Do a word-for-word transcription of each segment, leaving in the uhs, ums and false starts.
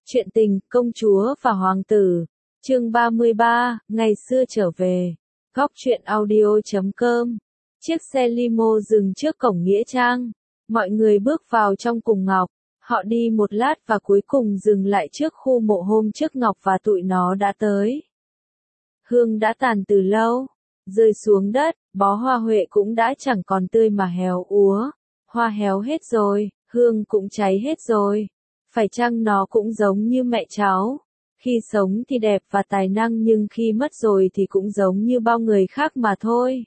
Chuyện tình, công chúa và hoàng tử. Chương ba mươi ba, ngày xưa trở về. Góc truyện audio chấm com. Chiếc xe limo dừng trước cổng nghĩa trang. Mọi người bước vào trong cùng Ngọc. Họ đi một lát và cuối cùng dừng lại trước khu mộ hôm trước Ngọc và tụi nó đã tới. Hương đã tàn từ lâu, rơi xuống đất, bó hoa huệ cũng đã chẳng còn tươi mà héo úa. Hoa héo hết rồi, hương cũng cháy hết rồi. Phải chăng nó cũng giống như mẹ cháu? Khi sống thì đẹp và tài năng nhưng khi mất rồi thì cũng giống như bao người khác mà thôi.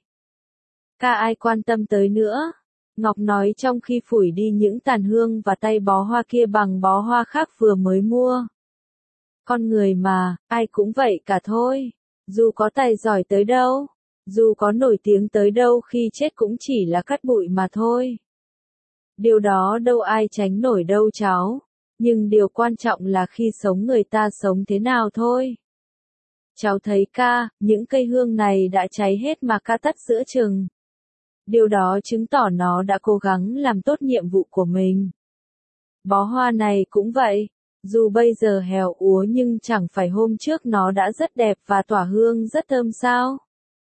Ca ai quan tâm tới nữa? Ngọc nói trong khi phủi đi những tàn hương và tay bó hoa kia bằng bó hoa khác vừa mới mua. Con người mà, ai cũng vậy cả thôi. Dù có tài giỏi tới đâu, dù có nổi tiếng tới đâu khi chết cũng chỉ là cát bụi mà thôi. Điều đó đâu ai tránh nổi đâu cháu. Nhưng điều quan trọng là khi sống người ta sống thế nào thôi. Cháu thấy ca, những cây hương này đã cháy hết mà ca tắt giữa chừng. Điều đó chứng tỏ nó đã cố gắng làm tốt nhiệm vụ của mình. Bó hoa này cũng vậy, dù bây giờ héo úa nhưng chẳng phải hôm trước nó đã rất đẹp và tỏa hương rất thơm sao.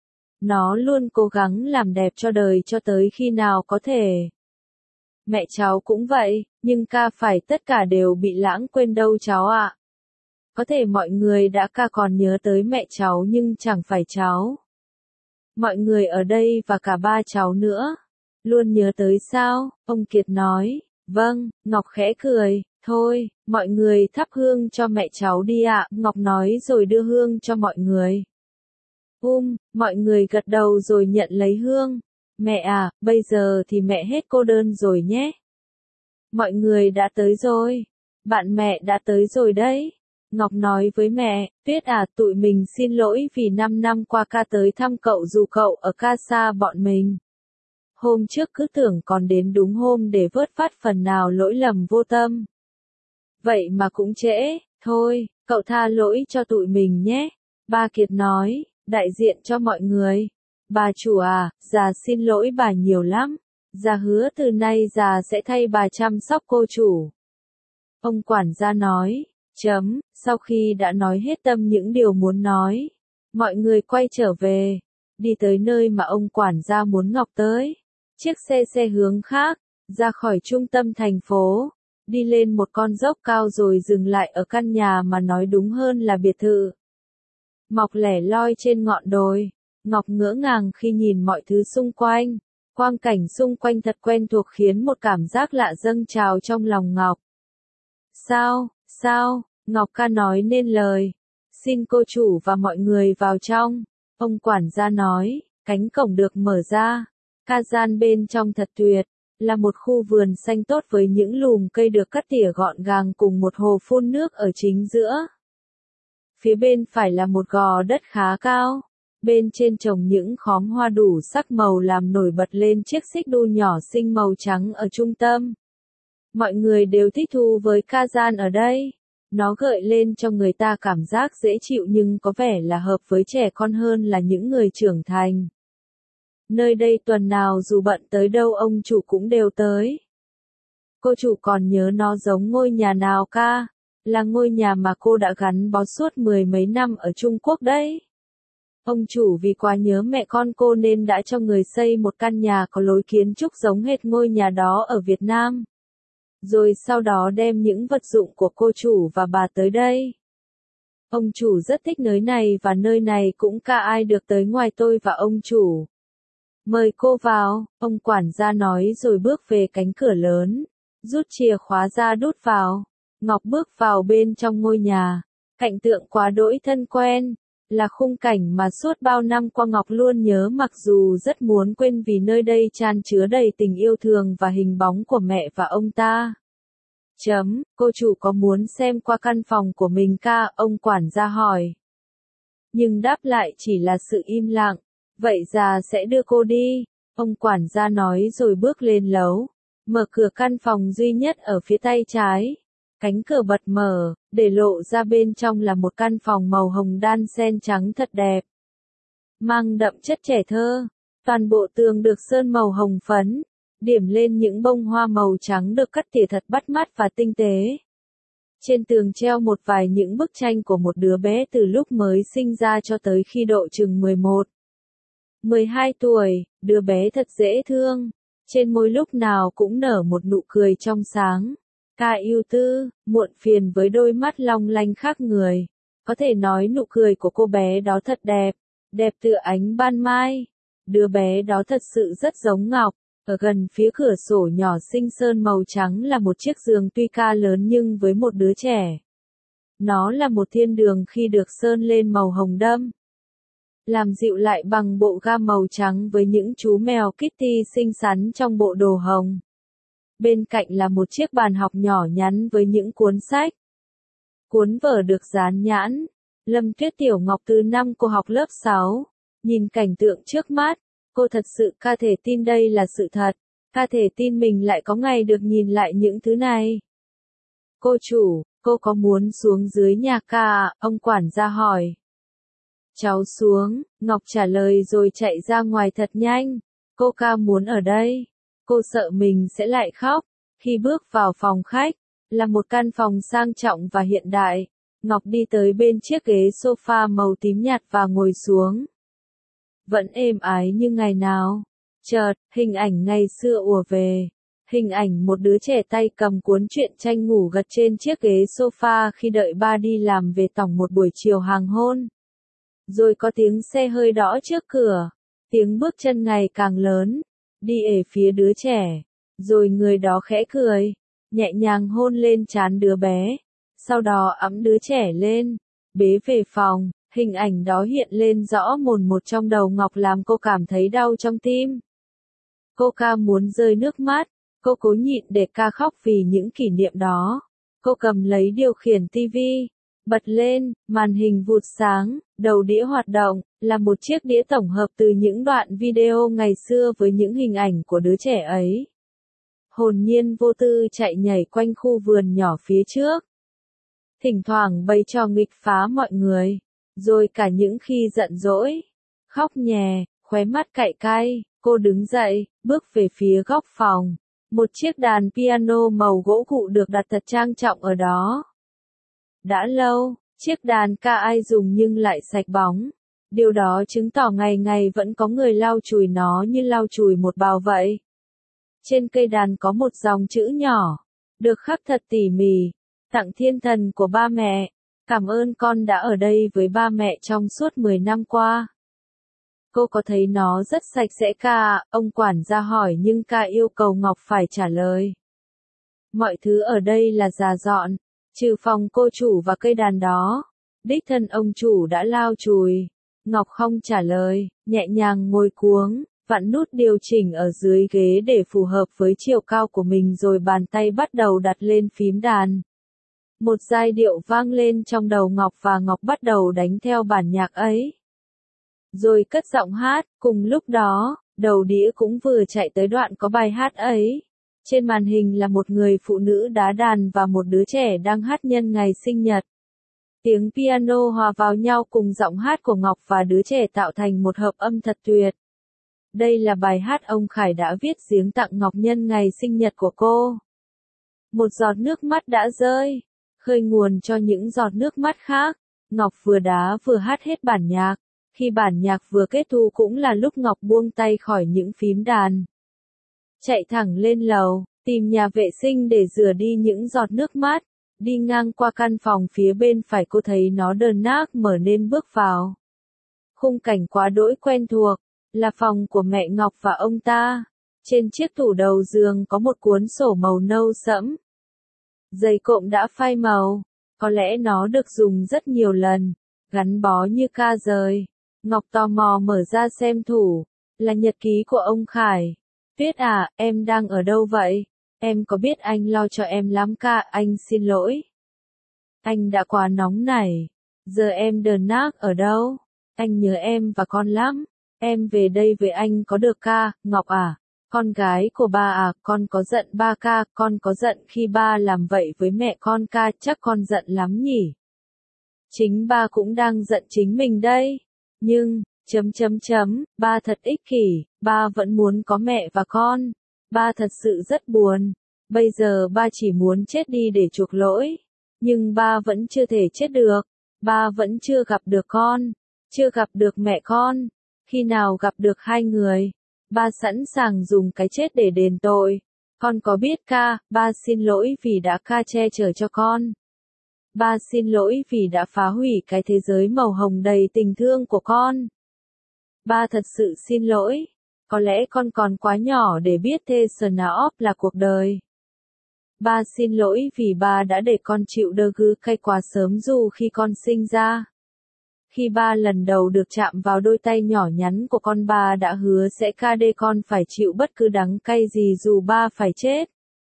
Nó luôn cố gắng làm đẹp cho đời cho tới khi nào có thể. Mẹ cháu cũng vậy, nhưng ca phải tất cả đều bị lãng quên đâu cháu ạ. Có thể mọi người đã ca còn nhớ tới mẹ cháu nhưng chẳng phải cháu. Mọi người ở đây và cả ba cháu nữa. Luôn nhớ tới sao? Ông Kiệt nói. Vâng, Ngọc khẽ cười. Thôi, mọi người thắp hương cho mẹ cháu đi ạ. Ngọc nói rồi đưa hương cho mọi người. Um, mọi người gật đầu rồi nhận lấy hương. Mẹ à, bây giờ thì mẹ hết cô đơn rồi nhé. Mọi người đã tới rồi. Bạn mẹ đã tới rồi đấy. Ngọc nói với mẹ, Tuyết à, tụi mình xin lỗi vì năm năm qua ca tới thăm cậu dù cậu ở ca xa bọn mình. Hôm trước cứ tưởng còn đến đúng hôm để vớt vát phần nào lỗi lầm vô tâm. Vậy mà cũng trễ, thôi, cậu tha lỗi cho tụi mình nhé. Ba Kiệt nói, đại diện cho mọi người. Bà chủ à, già xin lỗi bà nhiều lắm. Già hứa từ nay già sẽ thay bà chăm sóc cô chủ. Ông quản gia nói, chấm, sau khi đã nói hết tâm những điều muốn nói. Mọi người quay trở về, đi tới nơi mà ông quản gia muốn Ngọc tới. Chiếc xe xe hướng khác, ra khỏi trung tâm thành phố, đi lên một con dốc cao rồi dừng lại ở căn nhà mà nói đúng hơn là biệt thự. Mọc lẻ loi trên ngọn đồi. Ngọc ngỡ ngàng khi nhìn mọi thứ xung quanh. Quang cảnh xung quanh thật quen thuộc khiến một cảm giác lạ dâng trào trong lòng Ngọc. Sao, sao, Ngọc ca nói nên lời. Xin cô chủ và mọi người vào trong. Ông quản gia nói, cánh cổng được mở ra. Ca gian bên trong thật tuyệt. Là một khu vườn xanh tốt với những lùm cây được cắt tỉa gọn gàng cùng một hồ phun nước ở chính giữa. Phía bên phải là một gò đất khá cao. Bên trên trồng những khóm hoa đủ sắc màu làm nổi bật lên chiếc xích đu nhỏ xinh màu trắng ở trung tâm. Mọi người đều thích thú với ca gian ở đây. Nó gợi lên cho người ta cảm giác dễ chịu nhưng có vẻ là hợp với trẻ con hơn là những người trưởng thành. Nơi đây tuần nào dù bận tới đâu ông chủ cũng đều tới. Cô chủ còn nhớ nó giống ngôi nhà nào ca? Là ngôi nhà mà cô đã gắn bó suốt mười mấy năm ở Trung Quốc đấy. Ông chủ vì quá nhớ mẹ con cô nên đã cho người xây một căn nhà có lối kiến trúc giống hệt ngôi nhà đó ở Việt Nam. Rồi sau đó đem những vật dụng của cô chủ và bà tới đây. Ông chủ rất thích nơi này và nơi này cũng ca ai được tới ngoài tôi và ông chủ. Mời cô vào, ông quản gia nói rồi bước về cánh cửa lớn. Rút chìa khóa ra đút vào. Ngọc bước vào bên trong ngôi nhà. Cảnh tượng quá đỗi thân quen. Là khung cảnh mà suốt bao năm qua Ngọc luôn nhớ mặc dù rất muốn quên vì nơi đây chan chứa đầy tình yêu thương và hình bóng của mẹ và ông ta. Chấm, cô chủ có muốn xem qua căn phòng của mình ca? Ông quản gia hỏi. Nhưng đáp lại chỉ là sự im lặng. Vậy già sẽ đưa cô đi. Ông quản gia nói rồi bước lên lầu. Mở cửa căn phòng duy nhất ở phía tay trái. Cánh cửa bật mở, để lộ ra bên trong là một căn phòng màu hồng đan sen trắng thật đẹp. Mang đậm chất trẻ thơ. Toàn bộ tường được sơn màu hồng phấn. Điểm lên những bông hoa màu trắng được cắt tỉa thật bắt mắt và tinh tế. Trên tường treo một vài những bức tranh của một đứa bé từ lúc mới sinh ra cho tới khi độ chừng mười một, mười hai tuổi, đứa bé thật dễ thương. Trên môi lúc nào cũng nở một nụ cười trong sáng. Ca ưu tư, muộn phiền với đôi mắt long lanh khác người. Có thể nói nụ cười của cô bé đó thật đẹp, đẹp tựa ánh ban mai. Đứa bé đó thật sự rất giống Ngọc. Ở gần phía cửa sổ nhỏ xinh sơn màu trắng là một chiếc giường tuy ca lớn nhưng với một đứa trẻ. Nó là một thiên đường khi được sơn lên màu hồng đâm. Làm dịu lại bằng bộ gam màu trắng với những chú mèo Kitty xinh xắn trong bộ đồ hồng. Bên cạnh là một chiếc bàn học nhỏ nhắn với những cuốn sách. Cuốn vở được dán nhãn. Lâm Tuyết Tiểu Ngọc từ năm cô học lớp sáu. Nhìn cảnh tượng trước mắt, cô thật sự ca thể tin đây là sự thật. Ca thể tin mình lại có ngày được nhìn lại những thứ này. Cô chủ, cô có muốn xuống dưới nhà ca à? Ông quản gia hỏi. Cháu xuống, Ngọc trả lời rồi chạy ra ngoài thật nhanh. Cô ca muốn ở đây. Cô sợ mình sẽ lại khóc. Khi bước vào phòng khách, là một căn phòng sang trọng và hiện đại. Ngọc đi tới bên chiếc ghế sofa màu tím nhạt và ngồi xuống. Vẫn êm ái như ngày nào. Chợt, hình ảnh ngày xưa ùa về. Hình ảnh một đứa trẻ tay cầm cuốn truyện tranh ngủ gật trên chiếc ghế sofa khi đợi ba đi làm về tỏng một buổi chiều hoàng hôn. Rồi có tiếng xe hơi đõ trước cửa. Tiếng bước chân ngày càng lớn. Đi ể phía đứa trẻ. Rồi người đó khẽ cười. Nhẹ nhàng hôn lên trán đứa bé. Sau đó ẵm đứa trẻ lên. Bế về phòng. Hình ảnh đó hiện lên rõ mồn một trong đầu Ngọc làm cô cảm thấy đau trong tim. Cô ca muốn rơi nước mắt. Cô cố nhịn để ca khóc vì những kỷ niệm đó. Cô cầm lấy điều khiển tivi. Bật lên, màn hình vụt sáng, đầu đĩa hoạt động, là một chiếc đĩa tổng hợp từ những đoạn video ngày xưa với những hình ảnh của đứa trẻ ấy. Hồn nhiên vô tư chạy nhảy quanh khu vườn nhỏ phía trước. Thỉnh thoảng bày trò nghịch phá mọi người, rồi cả những khi giận dỗi, khóc nhè, khóe mắt cay cay, cô đứng dậy, bước về phía góc phòng. Một chiếc đàn piano màu gỗ cụ được đặt thật trang trọng ở đó. Đã lâu, chiếc đàn ca ai dùng nhưng lại sạch bóng. Điều đó chứng tỏ ngày ngày vẫn có người lau chùi nó như lau chùi một bào vậy. Trên cây đàn có một dòng chữ nhỏ, được khắc thật tỉ mỉ, tặng thiên thần của ba mẹ. Cảm ơn con đã ở đây với ba mẹ trong suốt mười năm qua. Cô có thấy nó rất sạch sẽ ca? Ông quản gia hỏi nhưng ca yêu cầu Ngọc phải trả lời. Mọi thứ ở đây là già dọn. Trừ phòng cô chủ và cây đàn đó. Đích thân ông chủ đã lau chùi. Ngọc không trả lời, nhẹ nhàng ngồi cuống, vặn nút điều chỉnh ở dưới ghế để phù hợp với chiều cao của mình rồi bàn tay bắt đầu đặt lên phím đàn. Một giai điệu vang lên trong đầu Ngọc và Ngọc bắt đầu đánh theo bản nhạc ấy. Rồi cất giọng hát, cùng lúc đó, đầu đĩa cũng vừa chạy tới đoạn có bài hát ấy. Trên màn hình là một người phụ nữ đá đàn và một đứa trẻ đang hát nhân ngày sinh nhật. Tiếng piano hòa vào nhau cùng giọng hát của Ngọc và đứa trẻ tạo thành một hợp âm thật tuyệt. Đây là bài hát ông Khải đã viết giếng tặng Ngọc nhân ngày sinh nhật của cô. Một giọt nước mắt đã rơi, khơi nguồn cho những giọt nước mắt khác. Ngọc vừa đá vừa hát hết bản nhạc. Khi bản nhạc vừa kết thúc cũng là lúc Ngọc buông tay khỏi những phím đàn. Chạy thẳng lên lầu, tìm nhà vệ sinh để rửa đi những giọt nước mắt. Đi ngang qua căn phòng phía bên phải cô thấy nó đờn nát mở nên bước vào. Khung cảnh quá đỗi quen thuộc, là phòng của mẹ Ngọc và ông ta. Trên chiếc tủ đầu giường có một cuốn sổ màu nâu sẫm. Giày cộm đã phai màu, có lẽ nó được dùng rất nhiều lần, gắn bó như ca rời. Ngọc tò mò mở ra xem thủ, là nhật ký của ông Khải. Tuyết à, em đang ở đâu vậy? Em có biết anh lo cho em lắm ca, anh xin lỗi. Anh đã quá nóng nảy. Giờ em đờn nát ở đâu? Anh nhớ em và con lắm. Em về đây với anh có được ca, Ngọc à? Con gái của ba à, con có giận ba ca, con có giận khi ba làm vậy với mẹ con ca, chắc con giận lắm nhỉ? Chính ba cũng đang giận chính mình đây. Nhưng, chấm chấm chấm, ba thật ích kỷ, ba vẫn muốn có mẹ và con. Ba thật sự rất buồn. Bây giờ ba chỉ muốn chết đi để chuộc lỗi. Nhưng ba vẫn chưa thể chết được. Ba vẫn chưa gặp được con. Chưa gặp được mẹ con. Khi nào gặp được hai người, ba sẵn sàng dùng cái chết để đền tội. Con có biết ca, ba xin lỗi vì đã ca che chở cho con. Ba xin lỗi vì đã phá hủy cái thế giới màu hồng đầy tình thương của con. Ba thật sự xin lỗi. Có lẽ con còn quá nhỏ để biết thế snob là cuộc đời. Ba xin lỗi vì ba đã để con chịu đơ gư cay quá sớm dù khi con sinh ra. Khi ba lần đầu được chạm vào đôi tay nhỏ nhắn của con, ba đã hứa sẽ ca đê con phải chịu bất cứ đắng cay gì dù ba phải chết.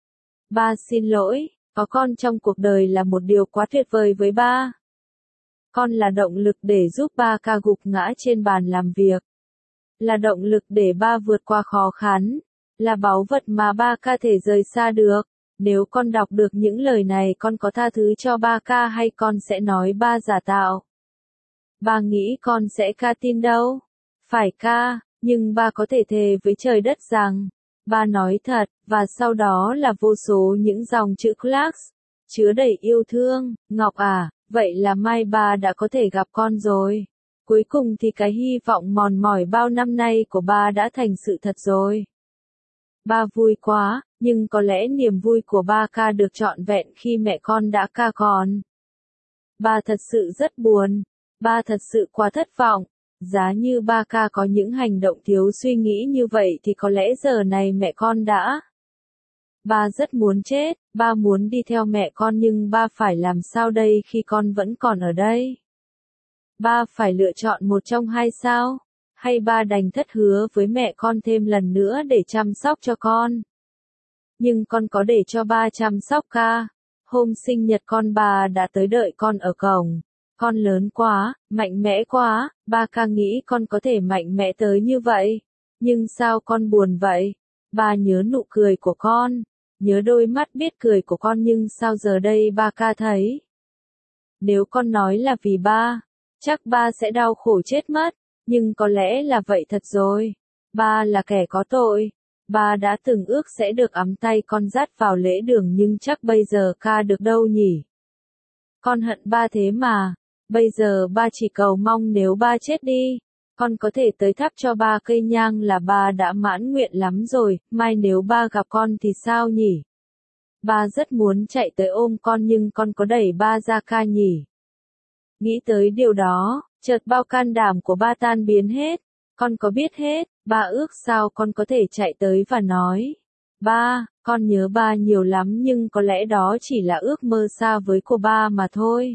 Ba xin lỗi, có con trong cuộc đời là một điều quá tuyệt vời với ba. Con là động lực để giúp ba ca gục ngã trên bàn làm việc. Là động lực để ba vượt qua khó khăn. Là báu vật mà ba ca thể rời xa được. Nếu con đọc được những lời này, con có tha thứ cho ba ca hay con sẽ nói ba giả tạo? Ba nghĩ con sẽ ca tin đâu. Phải ca, nhưng ba có thể thề với trời đất rằng, ba nói thật, và sau đó là vô số những dòng chữ Clarks, chứa đầy yêu thương. Ngọc à, vậy là mai ba đã có thể gặp con rồi. Cuối cùng thì cái hy vọng mòn mỏi bao năm nay của ba đã thành sự thật rồi. Ba vui quá, nhưng có lẽ niềm vui của ba ca được trọn vẹn khi mẹ con đã ca còn. Ba thật sự rất buồn. Ba thật sự quá thất vọng. Giá như ba ca có những hành động thiếu suy nghĩ như vậy thì có lẽ giờ này mẹ con đã. Ba rất muốn chết, ba muốn đi theo mẹ con nhưng ba phải làm sao đây khi con vẫn còn ở đây? Ba phải lựa chọn một trong hai sao? Hay ba đành thất hứa với mẹ con thêm lần nữa để chăm sóc cho con? Nhưng con có để cho ba chăm sóc ca? Hôm sinh nhật con, ba đã tới đợi con ở cổng. Con lớn quá, mạnh mẽ quá, ba ca nghĩ con có thể mạnh mẽ tới như vậy. Nhưng sao con buồn vậy? Ba nhớ nụ cười của con, nhớ đôi mắt biết cười của con nhưng sao giờ đây ba ca thấy? Nếu con nói là vì ba, chắc ba sẽ đau khổ chết mất, nhưng có lẽ là vậy thật rồi. Ba là kẻ có tội. Ba đã từng ước sẽ được ấm tay con dắt vào lễ đường nhưng chắc bây giờ ca được đâu nhỉ? Con hận ba thế mà. Bây giờ ba chỉ cầu mong nếu ba chết đi, con có thể tới thắp cho ba cây nhang là ba đã mãn nguyện lắm rồi. Mai nếu ba gặp con thì sao nhỉ? Ba rất muốn chạy tới ôm con nhưng con có đẩy ba ra ca nhỉ? Nghĩ tới điều đó, chợt bao can đảm của ba tan biến hết. Con có biết hết, ba ước sao con có thể chạy tới và nói, ba, con nhớ ba nhiều lắm nhưng có lẽ đó chỉ là ước mơ xa vời của ba mà thôi.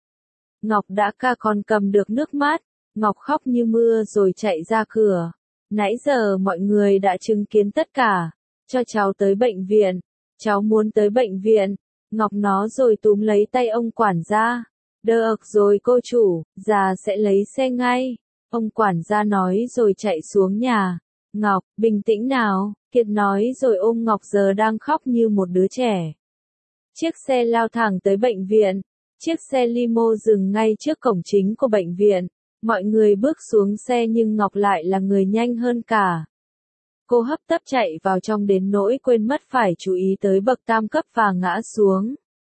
Ngọc đã ca còn cầm được nước mắt, Ngọc khóc như mưa rồi chạy ra cửa. Nãy giờ mọi người đã chứng kiến tất cả, cho cháu tới bệnh viện, cháu muốn tới bệnh viện. Ngọc nó rồi túm lấy tay ông quản gia. Được rồi cô chủ, già sẽ lấy xe ngay. Ông quản gia nói rồi chạy xuống nhà. Ngọc, bình tĩnh nào, Kiệt nói rồi ôm Ngọc giờ đang khóc như một đứa trẻ. Chiếc xe lao thẳng tới bệnh viện. Chiếc xe limo dừng ngay trước cổng chính của bệnh viện. Mọi người bước xuống xe nhưng Ngọc lại là người nhanh hơn cả. Cô hấp tấp chạy vào trong đến nỗi quên mất phải chú ý tới bậc tam cấp và ngã xuống.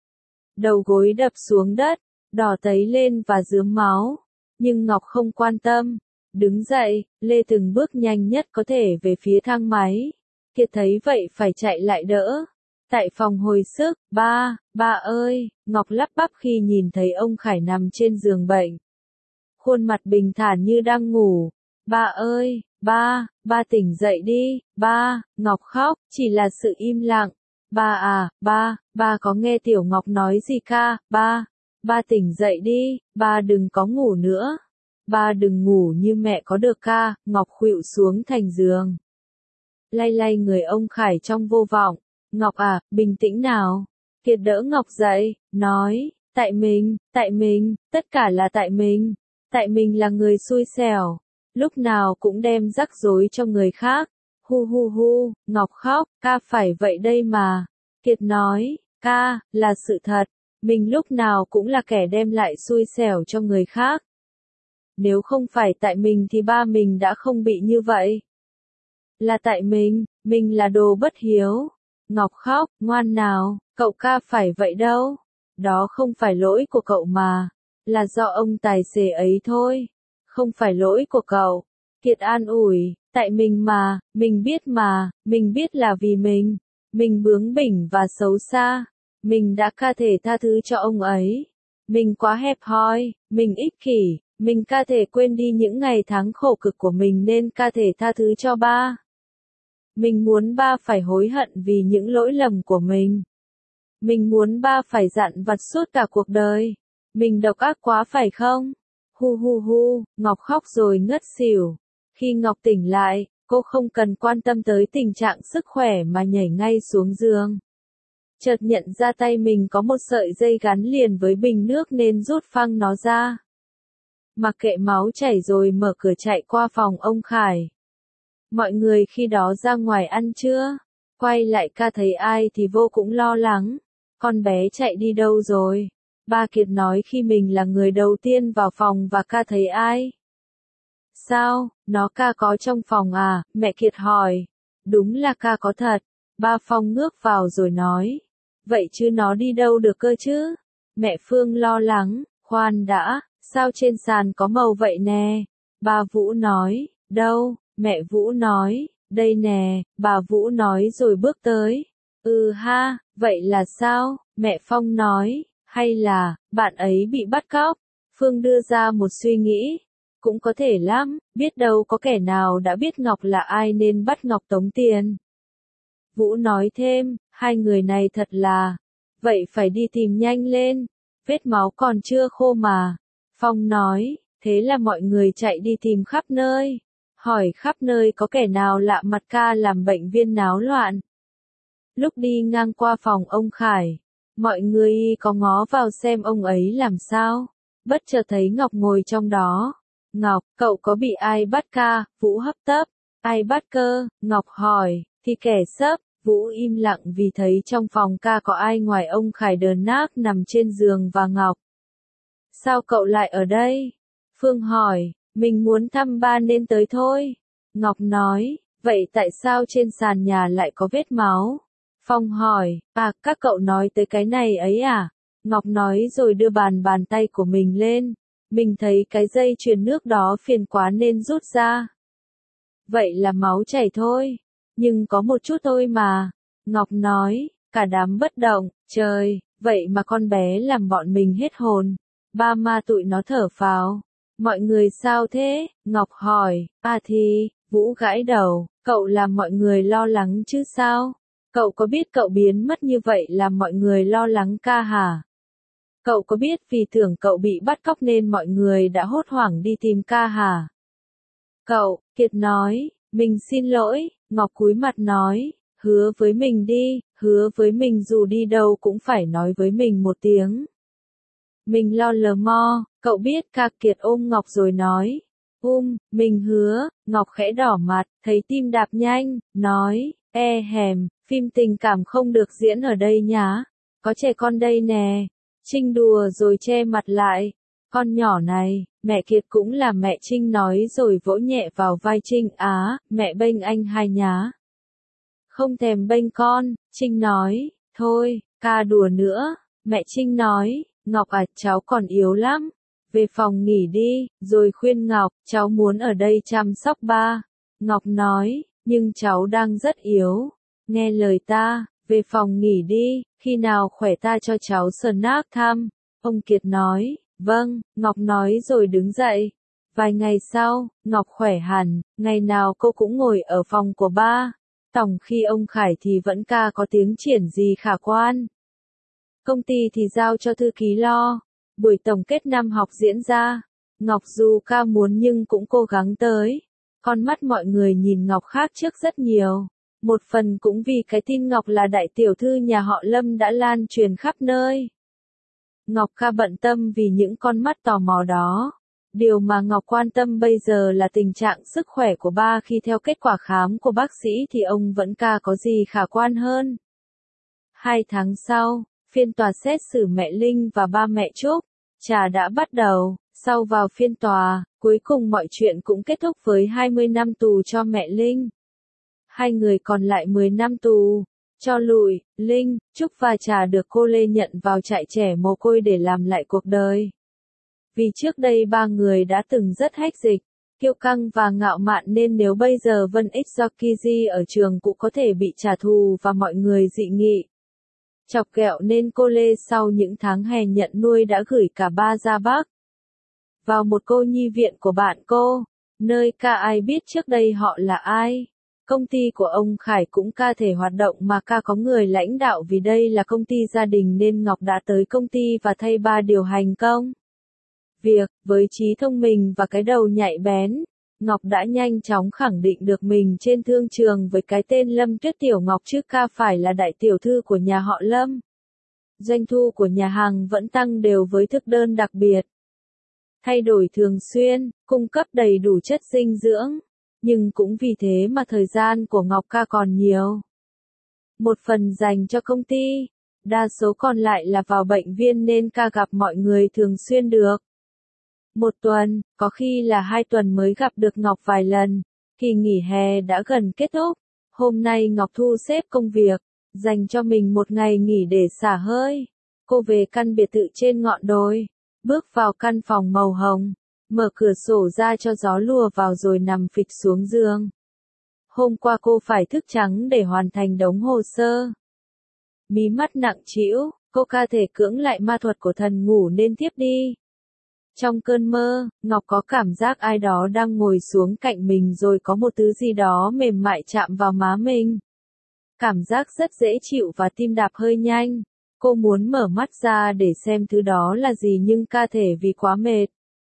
Đầu gối đập xuống đất, đỏ tấy lên và rướm máu. Nhưng Ngọc không quan tâm. Đứng dậy, lê từng bước nhanh nhất có thể về phía thang máy. Kiệt thấy vậy phải chạy lại đỡ. Tại phòng hồi sức, ba, ba ơi, Ngọc lắp bắp khi nhìn thấy ông Khải nằm trên giường bệnh. Khuôn mặt bình thản như đang ngủ. Ba ơi, ba, ba tỉnh dậy đi, ba, Ngọc khóc, chỉ là sự im lặng. Ba à, ba, ba có nghe Tiểu Ngọc nói gì ca, ba, ba tỉnh dậy đi, ba đừng có ngủ nữa. Ba đừng ngủ như mẹ có được ca, Ngọc khuỵu xuống thành giường. Lay lay người ông Khải trong vô vọng. Ngọc à, bình tĩnh nào. Kiệt đỡ Ngọc dậy, nói, tại mình, tại mình, tất cả là tại mình. Tại mình là người xui xẻo. Lúc nào cũng đem rắc rối cho người khác. Hu hu hu, Ngọc khóc, ca phải vậy đây mà. Kiệt nói, ca, là sự thật. Mình lúc nào cũng là kẻ đem lại xui xẻo cho người khác. Nếu không phải tại mình thì ba mình đã không bị như vậy. Là tại mình, mình là đồ bất hiếu. Ngọc khóc, ngoan nào, cậu ca phải vậy đâu. Đó không phải lỗi của cậu mà, là do ông tài xế ấy thôi. Không phải lỗi của cậu. Kiệt an ủi, tại mình mà, mình biết mà, mình biết là vì mình. Mình bướng bỉnh và xấu xa. Mình đã ca thể tha thứ cho ông ấy. Mình quá hẹp hòi, mình ích kỷ, mình ca thể quên đi những ngày tháng khổ cực của mình nên ca thể tha thứ cho ba. Mình muốn ba phải hối hận vì những lỗi lầm của mình. Mình muốn ba phải dặn vặt suốt cả cuộc đời. Mình độc ác quá phải không? Hu hu hu, Ngọc khóc rồi ngất xỉu. Khi Ngọc tỉnh lại, cô không cần quan tâm tới tình trạng sức khỏe mà nhảy ngay xuống giường. Chợt nhận ra tay mình có một sợi dây gắn liền với bình nước nên rút phăng nó ra. Mặc kệ máu chảy rồi mở cửa chạy qua phòng ông Khải. Mọi người khi đó ra ngoài ăn trưa. Quay lại ca thấy ai thì vô cũng lo lắng. Con bé chạy đi đâu rồi? Ba Kiệt nói khi mình là người đầu tiên vào phòng và ca thấy ai. Sao, nó ca có trong phòng à? Mẹ Kiệt hỏi. Đúng là ca có thật. Ba Phong ngước vào rồi nói. Vậy chứ nó đi đâu được cơ chứ? Mẹ Phương lo lắng. Khoan đã, sao trên sàn có màu vậy nè? Bà Vũ nói. Đâu? Mẹ Vũ nói. Đây nè, bà Vũ nói rồi bước tới. Ừ ha, vậy là sao? Mẹ Phong nói. Hay là, bạn ấy bị bắt cóc? Phương đưa ra một suy nghĩ. Cũng có thể lắm, biết đâu có kẻ nào đã biết Ngọc là ai nên bắt Ngọc tống tiền. Vũ nói thêm, hai người này thật là, vậy phải đi tìm nhanh lên, vết máu còn chưa khô mà. Phong nói, thế là mọi người chạy đi tìm khắp nơi, hỏi khắp nơi có kẻ nào lạ mặt ca làm bệnh viên náo loạn. Lúc đi ngang qua phòng ông Khải, mọi người có ngó vào xem ông ấy làm sao, bất chợt thấy Ngọc ngồi trong đó. Ngọc, cậu có bị ai bắt ca? Vũ hấp tấp. Ai bắt cơ? Ngọc hỏi, thì kẻ sấp. Vũ im lặng vì thấy trong phòng ca có ai ngoài ông Khải đờn nác nằm trên giường và Ngọc. Sao cậu lại ở đây? Phương hỏi, mình muốn thăm ba nên tới thôi. Ngọc nói, vậy tại sao trên sàn nhà lại có vết máu? Phong hỏi, à, các cậu nói tới cái này ấy à? Ngọc nói rồi đưa bàn bàn tay của mình lên. Mình thấy cái dây truyền nước đó phiền quá nên rút ra. Vậy là máu chảy thôi. Nhưng có một chút thôi mà. Ngọc nói, cả đám bất động, trời, vậy mà con bé làm bọn mình hết hồn. Ba ma tụi nó thở phào. Mọi người sao thế? Ngọc hỏi, à thì, Vũ gãi đầu, cậu làm mọi người lo lắng chứ sao? Cậu có biết cậu biến mất như vậy làm mọi người lo lắng ca hả? Cậu có biết vì tưởng cậu bị bắt cóc nên mọi người đã hốt hoảng đi tìm ca hả? Cậu, Kiệt nói, mình xin lỗi, Ngọc cúi mặt nói, hứa với mình đi, hứa với mình dù đi đâu cũng phải nói với mình một tiếng. Mình lo lờ mo, cậu biết ca. Kiệt ôm Ngọc rồi nói, um, mình hứa. Ngọc khẽ đỏ mặt, thấy tim đạp nhanh, nói, e hèm, phim tình cảm không được diễn ở đây nhá, có trẻ con đây nè. Trinh đùa rồi che mặt lại. Con nhỏ này, mẹ Kiệt cũng là mẹ Trinh nói rồi vỗ nhẹ vào vai Trinh. Á, mẹ bênh anh hai nhá. Không thèm bênh con, Trinh nói, thôi, ca đùa nữa. Mẹ Trinh nói, Ngọc à, cháu còn yếu lắm. Về phòng nghỉ đi, rồi khuyên Ngọc, cháu muốn ở đây chăm sóc ba. Ngọc nói, nhưng cháu đang rất yếu. Nghe lời ta, về phòng nghỉ đi, khi nào khỏe ta cho cháu snack thăm. Ông Kiệt nói, vâng, Ngọc nói rồi đứng dậy. Vài ngày sau, Ngọc khỏe hẳn, ngày nào cô cũng ngồi ở phòng của ba. Tổng khi ông Khải thì vẫn ca có tiếng triển gì khả quan. Công ty thì giao cho thư ký lo. Buổi tổng kết năm học diễn ra. Ngọc dù ca muốn nhưng cũng cố gắng tới. Con mắt mọi người nhìn Ngọc khác trước rất nhiều. Một phần cũng vì cái tin Ngọc là đại tiểu thư nhà họ Lâm đã lan truyền khắp nơi. Ngọc ca bận tâm vì những con mắt tò mò đó. Điều mà Ngọc quan tâm bây giờ là tình trạng sức khỏe của ba. Khi theo kết quả khám của bác sĩ thì ông vẫn ca có gì khả quan hơn. Hai tháng sau, phiên tòa xét xử mẹ Linh và ba mẹ Trúc. Trà đã bắt đầu. Sau vào phiên tòa, cuối cùng mọi chuyện cũng kết thúc với hai mươi năm tù cho mẹ Linh. Hai người còn lại mười năm tù. Cho lụi, Linh, Trúc và Trà được cô Lê nhận vào trại trẻ mồ côi để làm lại cuộc đời. Vì trước đây ba người đã từng rất hách dịch, kiêu căng và ngạo mạn nên nếu bây giờ Vân X do Kiji ở trường cũng có thể bị trả thù và mọi người dị nghị. Chọc ghẹo nên cô Lê sau những tháng hè nhận nuôi đã gửi cả ba ra Bắc. Vào một cô nhi viện của bạn cô, nơi ca ai biết trước đây họ là ai. Công ty của ông Khải cũng ca thể hoạt động mà ca có người lãnh đạo vì đây là công ty gia đình nên Ngọc đã tới công ty và thay ba điều hành công việc. Với trí thông minh và cái đầu nhạy bén, Ngọc đã nhanh chóng khẳng định được mình trên thương trường với cái tên Lâm Tuyết Tiểu Ngọc chứ ca phải là đại tiểu thư của nhà họ Lâm. Doanh thu của nhà hàng vẫn tăng đều với thực đơn đặc biệt. Thay đổi thường xuyên, cung cấp đầy đủ chất dinh dưỡng. Nhưng cũng vì thế mà thời gian của Ngọc ca còn nhiều. Một phần dành cho công ty, đa số còn lại là vào bệnh viện nên ca gặp mọi người thường xuyên được. Một tuần, có khi là hai tuần mới gặp được Ngọc vài lần. Kỳ nghỉ hè đã gần kết thúc. Hôm nay Ngọc thu xếp công việc, dành cho mình một ngày nghỉ để xả hơi. Cô về căn biệt thự trên ngọn đồi, bước vào căn phòng màu hồng, mở cửa sổ ra cho gió lùa vào rồi nằm phịch xuống giường. Hôm qua cô phải thức trắng để hoàn thành đống hồ sơ. Mí mắt nặng trĩu, cô ca thể cưỡng lại ma thuật của thần ngủ nên tiếp đi. Trong cơn mơ, Ngọc có cảm giác ai đó đang ngồi xuống cạnh mình rồi có một thứ gì đó mềm mại chạm vào má mình. Cảm giác rất dễ chịu và tim đạp hơi nhanh. Cô muốn mở mắt ra để xem thứ đó là gì nhưng ca thể vì quá mệt.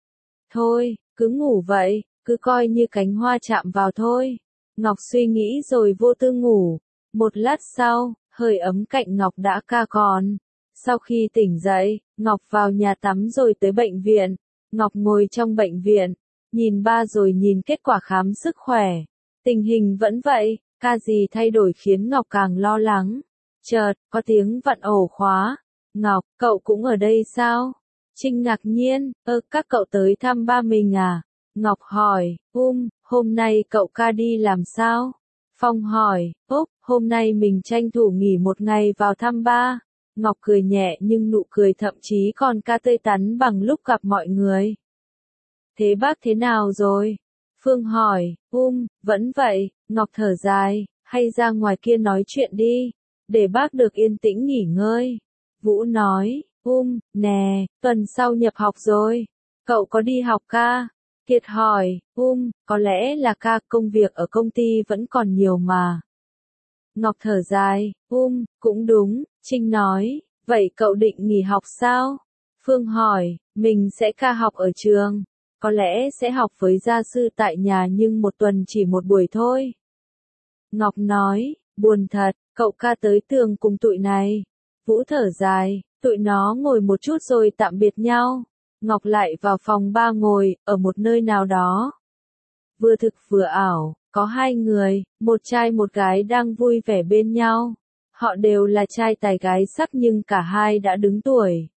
Thôi, cứ ngủ vậy, cứ coi như cánh hoa chạm vào thôi. Ngọc suy nghĩ rồi vô tư ngủ. Một lát sau, hơi ấm cạnh Ngọc đã ca còn. Sau khi tỉnh dậy, Ngọc vào nhà tắm rồi tới bệnh viện. Ngọc ngồi trong bệnh viện, nhìn ba rồi nhìn kết quả khám sức khỏe. Tình hình vẫn vậy, ca gì thay đổi khiến Ngọc càng lo lắng. Chợt, có tiếng vặn ổ khóa. Ngọc, cậu cũng ở đây sao? Trinh ngạc nhiên, ơ, các cậu tới thăm ba mình à? Ngọc hỏi, um, hôm nay cậu ca đi làm sao? Phong hỏi, úp, hôm nay mình tranh thủ nghỉ một ngày vào thăm ba. Ngọc cười nhẹ nhưng nụ cười thậm chí còn ca tươi tắn bằng lúc gặp mọi người. Thế bác thế nào rồi? Phương hỏi, um, vẫn vậy. Ngọc thở dài, hay ra ngoài kia nói chuyện đi, để bác được yên tĩnh nghỉ ngơi. Vũ nói, um, nè, tuần sau nhập học rồi. Cậu có đi học ca? Kiệt hỏi, um, có lẽ là ca, công việc ở công ty vẫn còn nhiều mà. Ngọc thở dài, um, cũng đúng. Trinh nói, vậy cậu định nghỉ học sao? Phương hỏi, mình sẽ ca học ở trường. Có lẽ sẽ học với gia sư tại nhà nhưng một tuần chỉ một buổi thôi. Ngọc nói, buồn thật, cậu ca tới tường cùng tụi này. Vũ thở dài, tụi nó ngồi một chút rồi tạm biệt nhau. Ngọc lại vào phòng ba ngồi, ở một nơi nào đó. Vừa thực vừa ảo, có hai người, một trai một gái đang vui vẻ bên nhau. Họ đều là trai tài gái sắc nhưng cả hai đã đứng tuổi.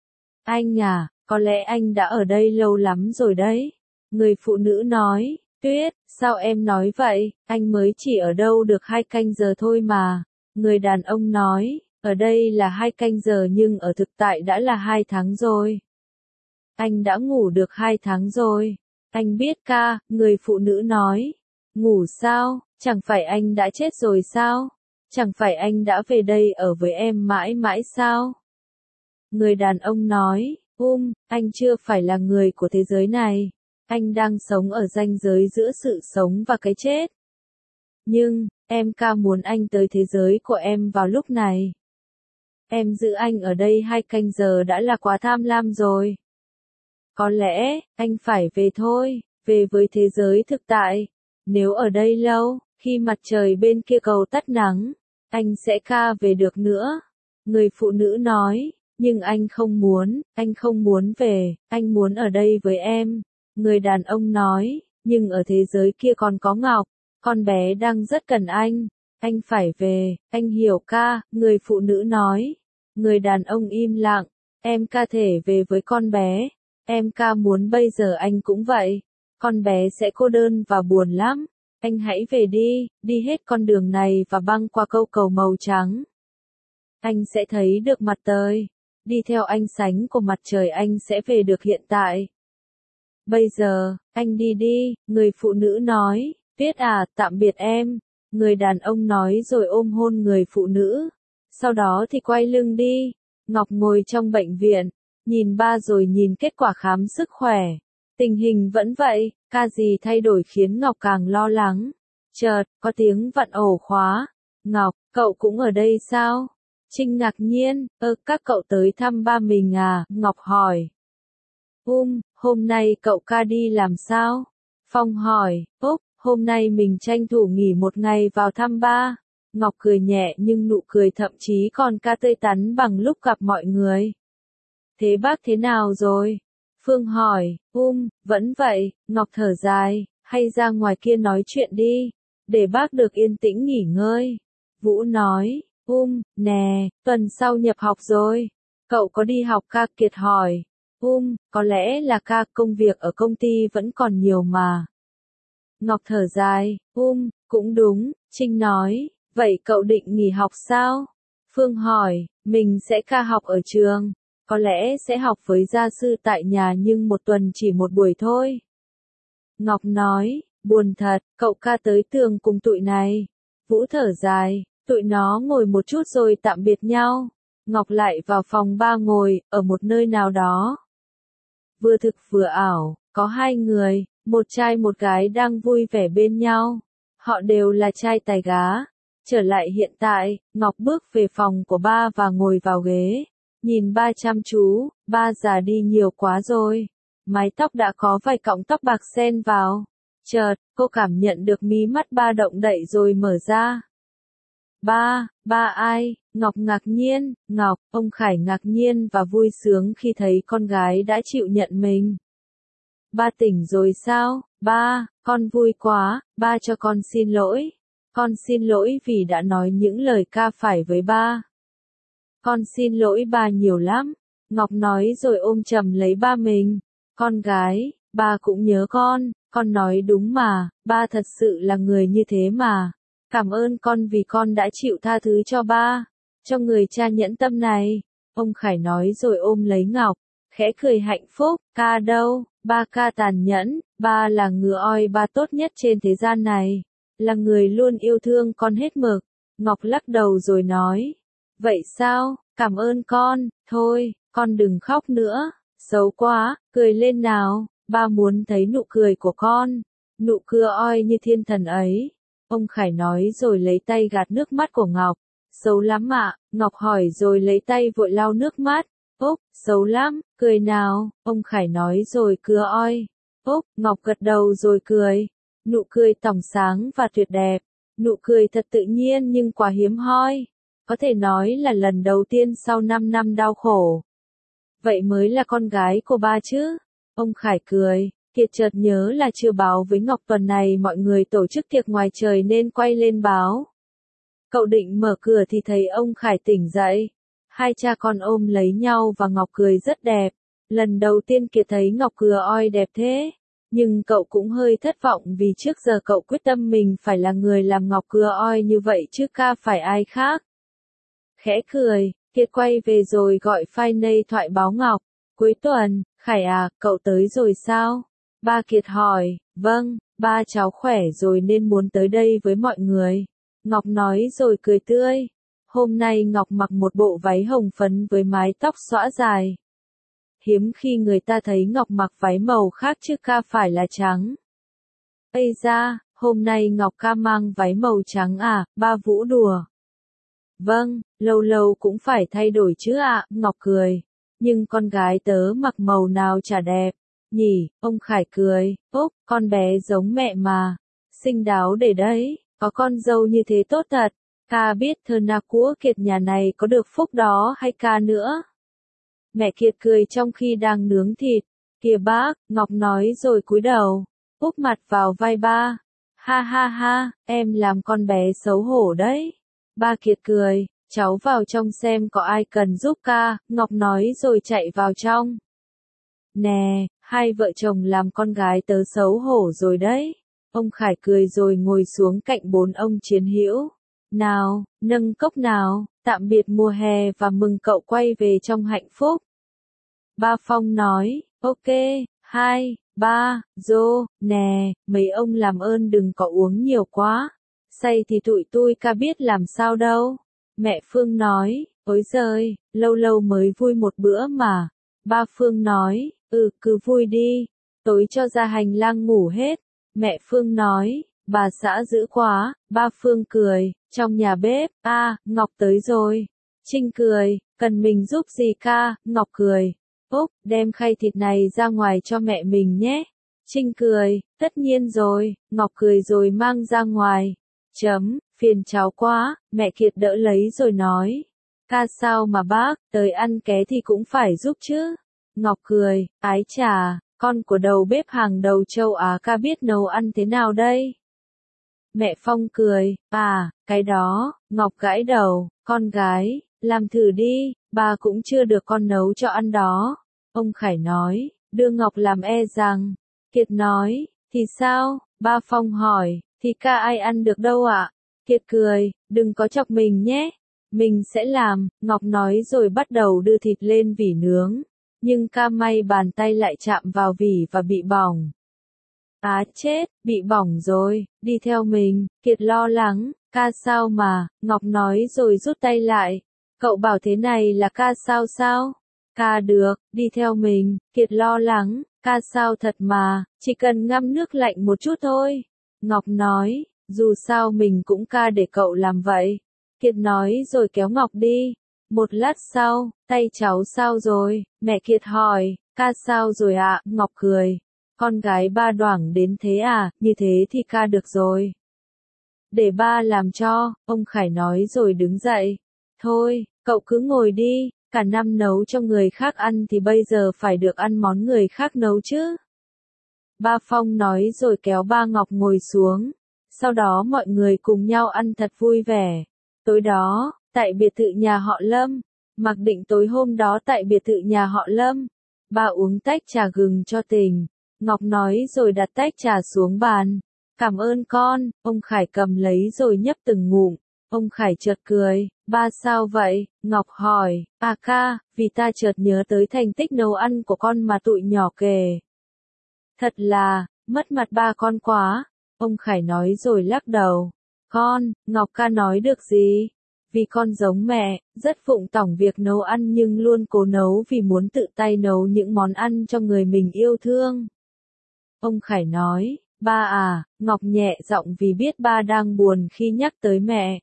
Anh à, có lẽ anh đã ở đây lâu lắm rồi đấy. Người phụ nữ nói, Tuyết, sao em nói vậy, anh mới chỉ ở đâu được hai canh giờ thôi mà. Người đàn ông nói, ở đây là hai canh giờ nhưng ở thực tại đã là hai tháng rồi. Anh đã ngủ được hai tháng rồi. Anh biết ca, người phụ nữ nói. Ngủ sao, chẳng phải anh đã chết rồi sao? Chẳng phải anh đã về đây ở với em mãi mãi sao? Người đàn ông nói, um, anh chưa phải là người của thế giới này. Anh đang sống ở ranh giới giữa sự sống và cái chết. Nhưng, em ca muốn anh tới thế giới của em vào lúc này. Em giữ anh ở đây hai canh giờ đã là quá tham lam rồi. Có lẽ, anh phải về thôi, về với thế giới thực tại. Nếu ở đây lâu, khi mặt trời bên kia cầu tắt nắng, anh sẽ ca về được nữa. Người phụ nữ nói, nhưng anh không muốn, anh không muốn về, anh muốn ở đây với em. Người đàn ông nói, nhưng ở thế giới kia còn có Ngọc, con bé đang rất cần anh. Anh phải về, anh hiểu ca, người phụ nữ nói. Người đàn ông im lặng, em ca thể về với con bé. Em ca muốn bây giờ anh cũng vậy. Con bé sẽ cô đơn và buồn lắm. Anh hãy về đi, đi hết con đường này và băng qua câu cầu màu trắng. Anh sẽ thấy được mặt trời. Đi theo ánh sáng của mặt trời anh sẽ về được hiện tại. Bây giờ, anh đi đi, người phụ nữ nói, Tuyết à, tạm biệt em. Người đàn ông nói rồi ôm hôn người phụ nữ. Sau đó thì quay lưng đi. Ngọc ngồi trong bệnh viện, nhìn ba rồi nhìn kết quả khám sức khỏe. Tình hình vẫn vậy, ca gì thay đổi khiến Ngọc càng lo lắng. Chợt, có tiếng vặn ổ khóa. Ngọc, cậu cũng ở đây sao? Trinh ngạc nhiên, ơ, các cậu tới thăm ba mình à? Ngọc hỏi. Um, hôm nay cậu ca đi làm sao? Phong hỏi, úp, hôm nay mình tranh thủ nghỉ một ngày vào thăm ba. Ngọc cười nhẹ nhưng nụ cười thậm chí còn ca tươi tắn bằng lúc gặp mọi người. Thế bác thế nào rồi? Phương hỏi, um, vẫn vậy, Ngọc thở dài, hay ra ngoài kia nói chuyện đi, để bác được yên tĩnh nghỉ ngơi. Vũ nói, um, nè, tuần sau nhập học rồi, cậu có đi học ca? Kiệt hỏi, um, có lẽ là ca, công việc ở công ty vẫn còn nhiều mà. Ngọc thở dài, um, cũng đúng, Trinh nói, vậy cậu định nghỉ học sao? Phương hỏi, mình sẽ ca học ở trường. Có lẽ sẽ học với gia sư tại nhà nhưng một tuần chỉ một buổi thôi. Ngọc nói, buồn thật, cậu ca tới tường cùng tụi này. Vũ thở dài, tụi nó ngồi một chút rồi tạm biệt nhau. Ngọc lại vào phòng ba ngồi, ở một nơi nào đó. Vừa thực vừa ảo, có hai người, một trai một gái đang vui vẻ bên nhau. Họ đều là trai tài gá. Trở lại hiện tại, Ngọc bước về phòng của ba và ngồi vào ghế. Nhìn ba chăm chú, ba già đi nhiều quá rồi. Mái tóc đã có vài cọng tóc bạc xen vào. Chợt, cô cảm nhận được mí mắt ba động đậy rồi mở ra. Ba, ba ai? Ngọc ngạc nhiên, Ngọc, ông Khải ngạc nhiên và vui sướng khi thấy con gái đã chịu nhận mình. Ba tỉnh rồi sao? Ba, con vui quá, ba cho con xin lỗi. Con xin lỗi vì đã nói những lời ca phải với ba. Con xin lỗi ba nhiều lắm. Ngọc nói rồi ôm chầm lấy ba mình. Con gái, ba cũng nhớ con, con nói đúng mà, ba thật sự là người như thế mà. Cảm ơn con vì con đã chịu tha thứ cho ba, cho người cha nhẫn tâm này. Ông Khải nói rồi ôm lấy Ngọc, khẽ cười hạnh phúc, ca đâu, ba ca tàn nhẫn, ba là ngựa oi ba tốt nhất trên thế gian này, là người luôn yêu thương con hết mực. Ngọc lắc đầu rồi nói, vậy sao, cảm ơn con, thôi, con đừng khóc nữa, xấu quá, cười lên nào, ba muốn thấy nụ cười của con, nụ cười oi như thiên thần ấy. Ông Khải nói rồi lấy tay gạt nước mắt của Ngọc. Xấu lắm ạ, Ngọc hỏi rồi lấy tay vội lau nước mắt. Úc, xấu lắm, cười nào, ông Khải nói rồi cười oi. Úc, Ngọc gật đầu rồi cười. Nụ cười tỏng sáng và tuyệt đẹp. Nụ cười thật tự nhiên nhưng quá hiếm hoi. Có thể nói là lần đầu tiên sau năm năm đau khổ. Vậy mới là con gái của ba chứ? Ông Khải cười. Kiệt chợt nhớ là chưa báo với Ngọc tuần này mọi người tổ chức tiệc ngoài trời nên quay lên báo. Cậu định mở cửa thì thấy ông Khải tỉnh dậy. Hai cha con ôm lấy nhau và Ngọc cười rất đẹp. Lần đầu tiên Kiệt thấy Ngọc cười oi đẹp thế. Nhưng cậu cũng hơi thất vọng vì trước giờ cậu quyết tâm mình phải là người làm Ngọc cười oi như vậy chứ ca phải ai khác. Khẽ cười, Kiệt quay về rồi gọi Finay thoại báo Ngọc. Cuối tuần, Khải à, cậu tới rồi sao? Ba Kiệt hỏi, vâng, ba cháu khỏe rồi nên muốn tới đây với mọi người. Ngọc nói rồi cười tươi. Hôm nay Ngọc mặc một bộ váy hồng phấn với mái tóc xõa dài. Hiếm khi người ta thấy Ngọc mặc váy màu khác chứ ca phải là trắng. Ây da, hôm nay Ngọc ca mang váy màu trắng à, ba Vũ đùa. Vâng, lâu lâu cũng phải thay đổi chứ ạ, Ngọc cười. Nhưng con gái tớ mặc màu nào chả đẹp. Nhỉ, ông Khải cười, úp, con bé giống mẹ mà. Xinh đáo để đấy, có con dâu như thế tốt thật. Ca biết thơ na của Kiệt nhà này có được phúc đó hay ca nữa. Mẹ Kiệt cười trong khi đang nướng thịt. Kìa bác, Ngọc nói rồi cúi đầu, úp mặt vào vai ba. Ha ha ha, em làm con bé xấu hổ đấy. Ba Kiệt cười, cháu vào trong xem có ai cần giúp ca, Ngọc nói rồi chạy vào trong. Nè, hai vợ chồng làm con gái tớ xấu hổ rồi đấy. Ông Khải cười rồi ngồi xuống cạnh bốn ông chiến hữu. Nào, nâng cốc nào, tạm biệt mùa hè và mừng cậu quay về trong hạnh phúc. Ba Phong nói, ok, hai, ba, dô, nè, mấy ông làm ơn đừng có uống nhiều quá. Say thì tụi tôi ca biết làm sao đâu. Mẹ Phương nói, ôi giời, lâu lâu mới vui một bữa mà. Ba Phương nói, ừ cứ vui đi, tối cho ra hành lang ngủ hết. Mẹ Phương nói, bà xã dữ quá. Ba Phương cười, trong nhà bếp, a à, Ngọc tới rồi. Trinh cười, cần mình giúp gì ca? Ngọc cười, Úc, đem khay thịt này ra ngoài cho mẹ mình nhé. Trinh cười, tất nhiên rồi. Ngọc cười rồi mang ra ngoài. Chấm, phiền cháu quá. Mẹ Kiệt đỡ lấy rồi nói, ca sao mà bác, tới ăn ké thì cũng phải giúp chứ. Ngọc cười, ái chà, con của đầu bếp hàng đầu châu Á ca biết nấu ăn thế nào đây? Mẹ Phong cười, à, cái đó. Ngọc gãi đầu, con gái, làm thử đi, bà cũng chưa được con nấu cho ăn đó. Ông Khải nói, đưa Ngọc làm e rằng. Kiệt nói, thì sao? Ba Phong hỏi, thì ca ai ăn được đâu ạ? Kiệt cười, đừng có chọc mình nhé. Mình sẽ làm, Ngọc nói rồi bắt đầu đưa thịt lên vỉ nướng. Nhưng ca may bàn tay lại chạm vào vỉ và bị bỏng. Á chết, bị bỏng rồi, đi theo mình. Kiệt lo lắng, ca sao mà, Ngọc nói rồi rút tay lại. Cậu bảo thế này là ca sao sao? Ca được, đi theo mình. Kiệt lo lắng, ca sao thật mà, chỉ cần ngâm nước lạnh một chút thôi. Ngọc nói, dù sao mình cũng ca để cậu làm vậy. Kiệt nói rồi kéo Ngọc đi. Một lát sau, tay cháu sao rồi? Mẹ Kiệt hỏi, ca sao rồi ạ? Ngọc cười, con gái ba đoảng đến thế à, như thế thì ca được rồi. Để ba làm cho, ông Khải nói rồi đứng dậy. Thôi, cậu cứ ngồi đi, cả năm nấu cho người khác ăn thì bây giờ phải được ăn món người khác nấu chứ. Ba Phong nói rồi kéo ba Ngọc ngồi xuống. Sau đó mọi người cùng nhau ăn thật vui vẻ. Tối đó, tại biệt thự nhà họ Lâm, mặc định tối hôm đó tại biệt thự nhà họ Lâm, ba uống tách trà gừng cho tình. Ngọc nói rồi đặt tách trà xuống bàn. Cảm ơn con, ông Khải cầm lấy rồi nhấp từng ngụm. Ông Khải chợt cười, ba sao vậy? Ngọc hỏi, à ca, vì ta chợt nhớ tới thành tích nấu ăn của con mà tụi nhỏ kể. Thật là, mất mặt ba con quá. Ông Khải nói rồi lắc đầu. Con, Ngọc ca nói được gì? Vì con giống mẹ, rất phụng tỏng việc nấu ăn nhưng luôn cố nấu vì muốn tự tay nấu những món ăn cho người mình yêu thương. Ông Khải nói, ba à, Ngọc nhẹ giọng vì biết ba đang buồn khi nhắc tới mẹ.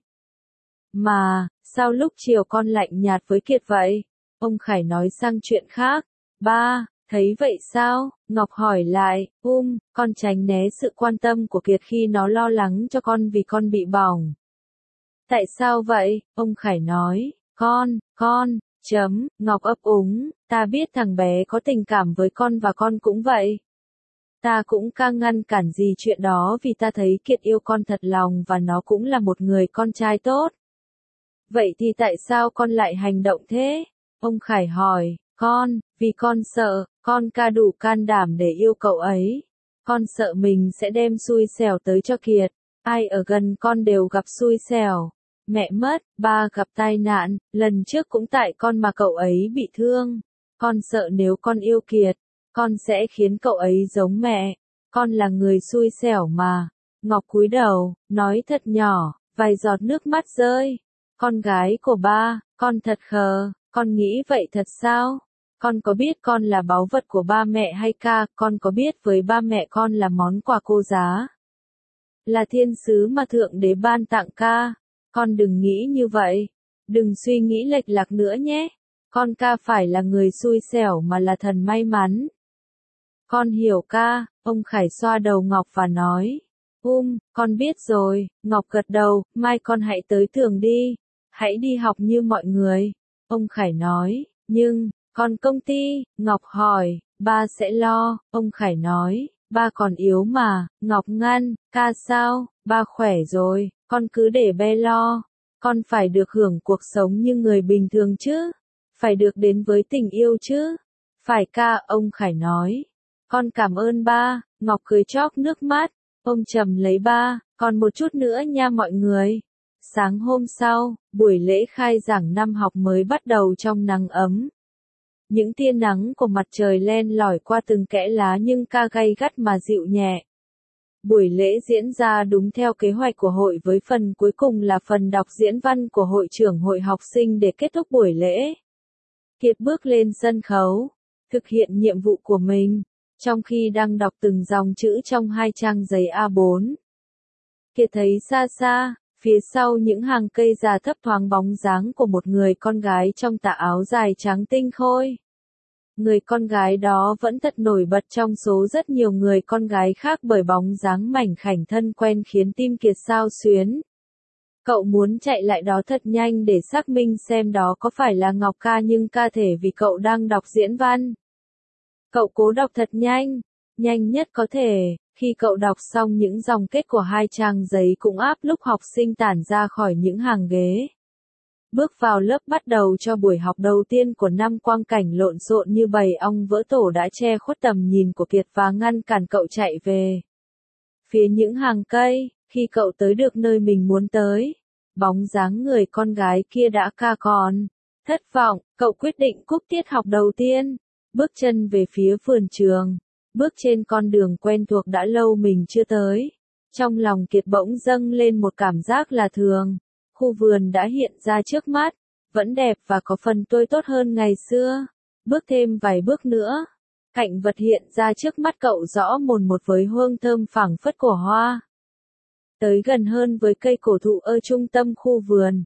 Mà, sao lúc chiều con lạnh nhạt với Kiệt vậy? Ông Khải nói sang chuyện khác. Ba, thấy vậy sao? Ngọc hỏi lại, um, con tránh né sự quan tâm của Kiệt khi nó lo lắng cho con vì con bị bỏng. Tại sao vậy? Ông Khải nói, con, con, chấm, Ngọc ấp úng, ta biết thằng bé có tình cảm với con và con cũng vậy. Ta cũng càng ngăn cản gì chuyện đó vì ta thấy Kiệt yêu con thật lòng và nó cũng là một người con trai tốt. Vậy thì tại sao con lại hành động thế? Ông Khải hỏi, con, vì con sợ, con ca đủ can đảm để yêu cậu ấy. Con sợ mình sẽ đem xui xẻo tới cho Kiệt. Ai ở gần con đều gặp xui xẻo. Mẹ mất, ba gặp tai nạn, lần trước cũng tại con mà cậu ấy bị thương. Con sợ nếu con yêu Kiệt, con sẽ khiến cậu ấy giống mẹ. Con là người xui xẻo mà. Ngọc cúi đầu, nói thật nhỏ, vài giọt nước mắt rơi. Con gái của ba, con thật khờ, con nghĩ vậy thật sao? Con có biết con là báu vật của ba mẹ hay ca, con có biết với ba mẹ con là món quà cô giá? Là thiên sứ mà Thượng Đế ban tặng ca. Con đừng nghĩ như vậy. Đừng suy nghĩ lệch lạc nữa nhé. Con ca phải là người xui xẻo mà là thần may mắn. Con hiểu ca, ông Khải xoa đầu Ngọc và nói. Um, con biết rồi, Ngọc gật đầu, mai con hãy tới trường đi. Hãy đi học như mọi người. Ông Khải nói, nhưng, còn công ty, Ngọc hỏi, ba sẽ lo, ông Khải nói, ba còn yếu mà, Ngọc ngăn, ca sao, ba khỏe rồi, con cứ để bé lo. Con phải được hưởng cuộc sống như người bình thường chứ, phải được đến với tình yêu chứ. Phải ca, ông Khải nói. Con cảm ơn ba, Ngọc cười chóc nước mắt. Ôm chầm lấy ba, còn một chút nữa nha mọi người. Sáng hôm sau, buổi lễ khai giảng năm học mới bắt đầu trong nắng ấm. Những tia nắng của mặt trời len lỏi qua từng kẽ lá nhưng ca gay gắt mà dịu nhẹ. Buổi lễ diễn ra đúng theo kế hoạch của hội với phần cuối cùng là phần đọc diễn văn của hội trưởng hội học sinh để kết thúc buổi lễ. Kiệt bước lên sân khấu, thực hiện nhiệm vụ của mình, trong khi đang đọc từng dòng chữ trong hai trang giấy A bốn. Kiệt thấy xa xa, phía sau những hàng cây già thấp thoáng bóng dáng của một người con gái trong tà áo dài trắng tinh khôi. Người con gái đó vẫn thật nổi bật trong số rất nhiều người con gái khác bởi bóng dáng mảnh khảnh thân quen khiến tim Kiệt xao xuyến. Cậu muốn chạy lại đó thật nhanh để xác minh xem đó có phải là Ngọc Ca nhưng ca thể vì cậu đang đọc diễn văn. Cậu cố đọc thật nhanh, nhanh nhất có thể, khi cậu đọc xong những dòng kết của hai trang giấy cũng áp lúc học sinh tản ra khỏi những hàng ghế. Bước vào lớp bắt đầu cho buổi học đầu tiên của năm, quang cảnh lộn xộn như bầy ong vỡ tổ đã che khuất tầm nhìn của Kiệt và ngăn cản cậu chạy về phía những hàng cây. Khi cậu tới được nơi mình muốn tới, bóng dáng người con gái kia đã ca còn. Thất vọng, cậu quyết định cúp tiết học đầu tiên, bước chân về phía vườn trường, bước trên con đường quen thuộc đã lâu mình chưa tới. Trong lòng Kiệt bỗng dâng lên một cảm giác là thường. Khu vườn đã hiện ra trước mắt, vẫn đẹp và có phần tươi tốt hơn ngày xưa. Bước thêm vài bước nữa, cảnh vật hiện ra trước mắt cậu rõ mồn một với hương thơm phảng phất của hoa. Tới gần hơn với cây cổ thụ ở trung tâm khu vườn,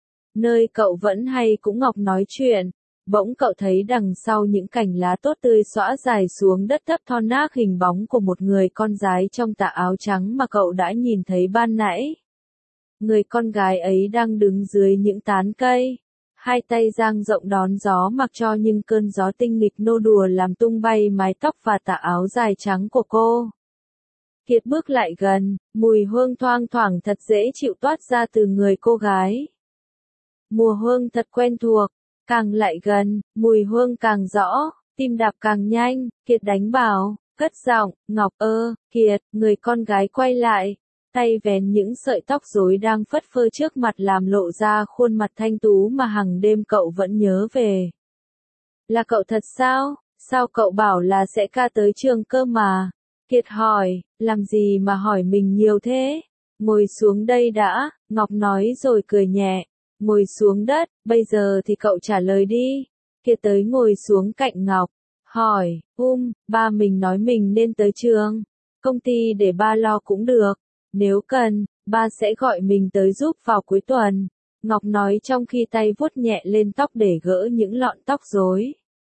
nơi cậu vẫn hay cũng Ngọc nói chuyện, bỗng cậu thấy đằng sau những cành lá tốt tươi xõa dài xuống đất thấp thon nác hình bóng của một người con gái trong tà áo trắng mà cậu đã nhìn thấy ban nãy. Người con gái ấy đang đứng dưới những tán cây, hai tay dang rộng đón gió mặc cho những cơn gió tinh nghịch nô đùa làm tung bay mái tóc và tà áo dài trắng của cô. Kiệt bước lại gần, mùi hương thoang thoảng thật dễ chịu toát ra từ người cô gái. Mùi hương thật quen thuộc, càng lại gần, mùi hương càng rõ, tim đập càng nhanh. Kiệt đánh bảo, cất giọng, Ngọc ơ, Kiệt. Người con gái quay lại, tay vén những sợi tóc rối đang phất phơ trước mặt làm lộ ra khuôn mặt thanh tú mà hằng đêm cậu vẫn nhớ về. Là cậu thật sao? Sao cậu bảo là sẽ ca tới trường cơ mà? Kiệt hỏi, làm gì mà hỏi mình nhiều thế? Ngồi xuống đây đã, Ngọc nói rồi cười nhẹ. Ngồi xuống đất, bây giờ thì cậu trả lời đi. Kiệt tới ngồi xuống cạnh Ngọc, hỏi, um, ba mình nói mình nên tới trường. Công ty để ba lo cũng được. Nếu cần, ba sẽ gọi mình tới giúp vào cuối tuần. Ngọc nói trong khi tay vuốt nhẹ lên tóc để gỡ những lọn tóc rối.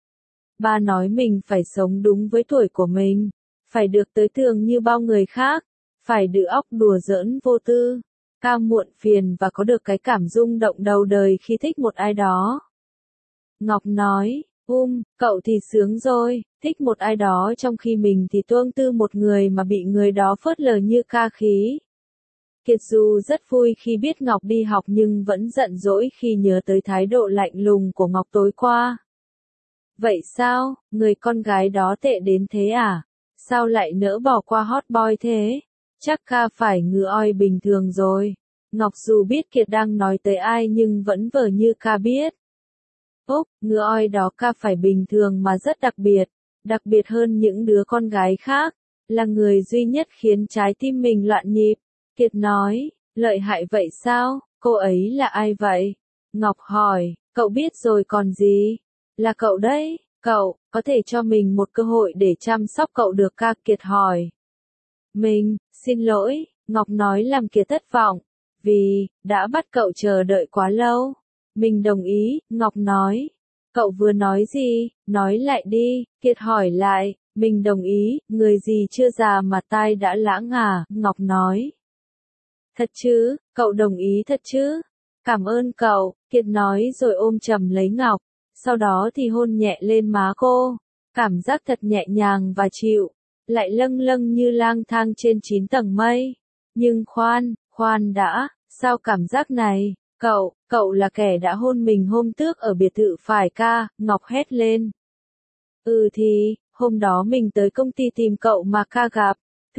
Ba nói mình phải sống đúng với tuổi của mình, phải được tới trường như bao người khác, phải đứa óc đùa giỡn vô tư, cao muộn phiền và có được cái cảm rung động đầu đời khi thích một ai đó. Ngọc nói, um, cậu thì sướng rồi, thích một ai đó trong khi mình thì tuông tư một người mà bị người đó phớt lờ như ca khí. Kiệt dù rất vui khi biết Ngọc đi học nhưng vẫn giận dỗi khi nhớ tới thái độ lạnh lùng của Ngọc tối qua. Vậy sao, người con gái đó tệ đến thế à? Sao lại nỡ bỏ qua hot boy thế? Chắc ca phải ngứa oi bình thường rồi. Ngọc dù biết Kiệt đang nói tới ai nhưng vẫn vờ như ca biết. Úc, ngứa oi đó ca phải bình thường mà rất đặc biệt, đặc biệt hơn những đứa con gái khác, là người duy nhất khiến trái tim mình loạn nhịp. Kiệt nói, lợi hại vậy sao, cô ấy là ai vậy? Ngọc hỏi, cậu biết rồi còn gì? Là cậu đấy, cậu, có thể cho mình một cơ hội để chăm sóc cậu được ca? Kiệt hỏi. Mình, xin lỗi, Ngọc nói làm Kiệt thất vọng, vì, đã bắt cậu chờ đợi quá lâu. Mình đồng ý, Ngọc nói. Cậu vừa nói gì, nói lại đi, Kiệt hỏi lại. Mình đồng ý, người gì chưa già mà tai đã lãng à, Ngọc nói. Thật chứ, cậu đồng ý thật chứ? Cảm ơn cậu, Kiệt nói rồi ôm chầm lấy Ngọc, sau đó thì hôn nhẹ lên má cô. Cảm giác thật nhẹ nhàng và chịu, lại lâng lâng như lang thang trên chín tầng mây. Nhưng khoan, khoan đã, sao cảm giác này? Cậu, cậu là kẻ đã hôn mình hôm trước ở biệt thự phải ca? Ngọc hét lên. Ừ thì, hôm đó mình tới công ty tìm cậu mà ca gặp.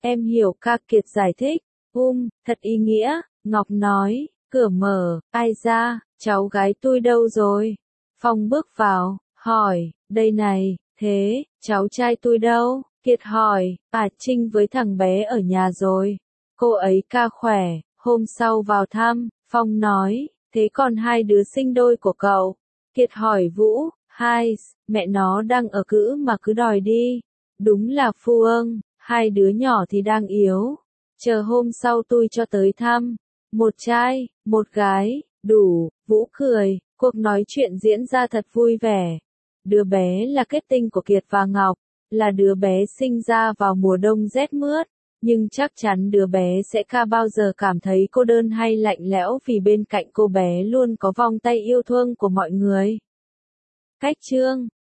Em hiểu, ca Kiệt giải thích. Um, thật ý nghĩa, Ngọc nói, cửa mở, ai ra, cháu gái tôi đâu rồi? Phong bước vào, hỏi, đây này, thế, cháu trai tôi đâu? Kiệt hỏi, à Trinh với thằng bé ở nhà rồi. Cô ấy ca khỏe, hôm sau vào thăm, Phong nói, thế còn hai đứa sinh đôi của cậu? Kiệt hỏi Vũ, hai, mẹ nó đang ở cữ mà cứ đòi đi. Đúng là phu âng, hai đứa nhỏ thì đang yếu. Chờ hôm sau tôi cho tới thăm. Một trai, một gái, đủ, Vũ cười, cuộc nói chuyện diễn ra thật vui vẻ. Đứa bé là kết tinh của Kiệt và Ngọc, là đứa bé sinh ra vào mùa đông rét mướt, nhưng chắc chắn đứa bé sẽ ca bao giờ cảm thấy cô đơn hay lạnh lẽo vì bên cạnh cô bé luôn có vòng tay yêu thương của mọi người. Cách chương